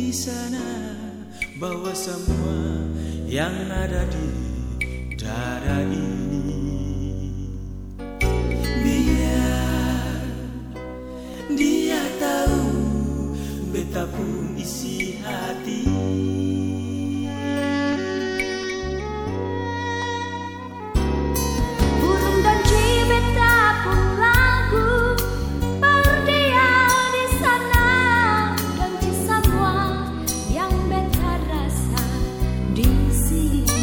di sana, bawa semua yang ada di dada ini. Biar dia tahu betapun isi hati. Burung dan cibeta pun lagu berdia di sana, dan di semua yang beta rasa di sini.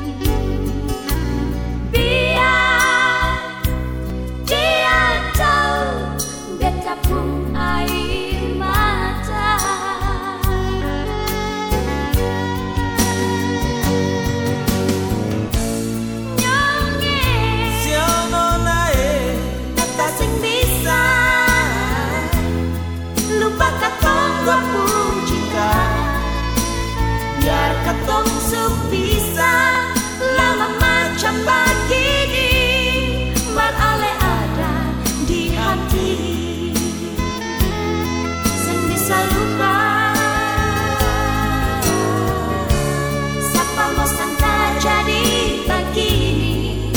Biar dia tahu beta pun air mata. Biar katong sepisah lama macam begini, beralih ada di hati, sen bisa lupa. Siapa mau sangka jadi begini,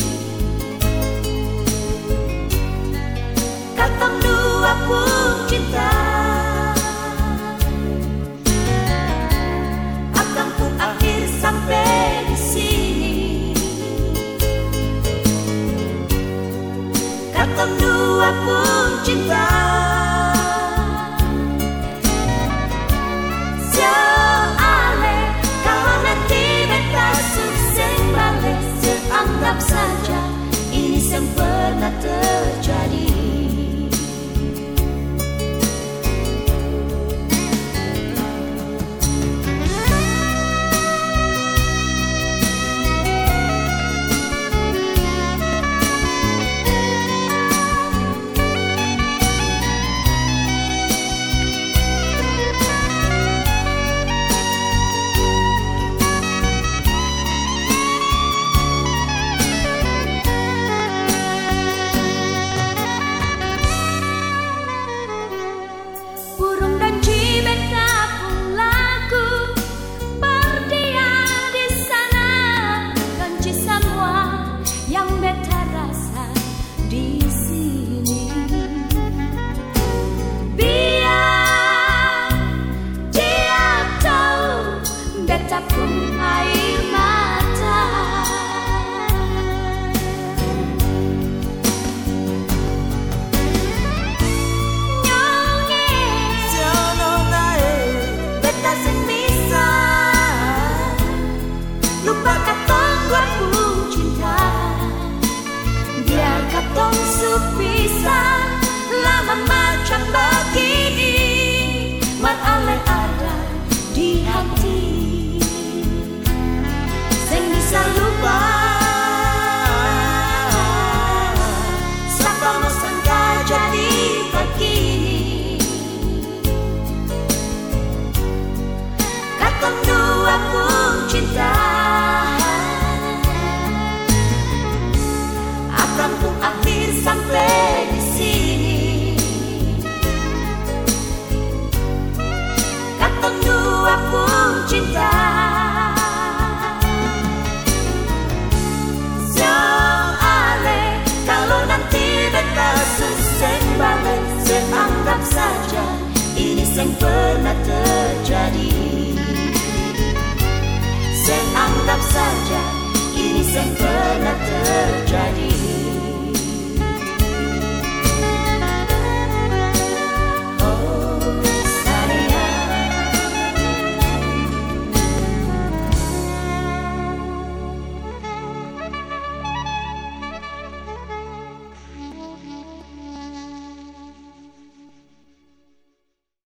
katong dua pun cinta. Sampai di sini, katong dua pun cinta. Soalnya kalau nanti beta sukses balik, seanggap saja ini yang pernah terjadi. Pun air mata. Nyonge Siono nae beta sing bisa lupa katong dua pun cinta. Biar katong sepisah lama macam begini, beralih ada di hati, bisa lupa. Siapa mau sangka jadi begini, katong dua pun cinta. Akan pun akhir sampai di sini, katong dua pun cinta. Seanggap saja ini yang pernah terjadi. Seanggap saja ini yang pernah terjadi.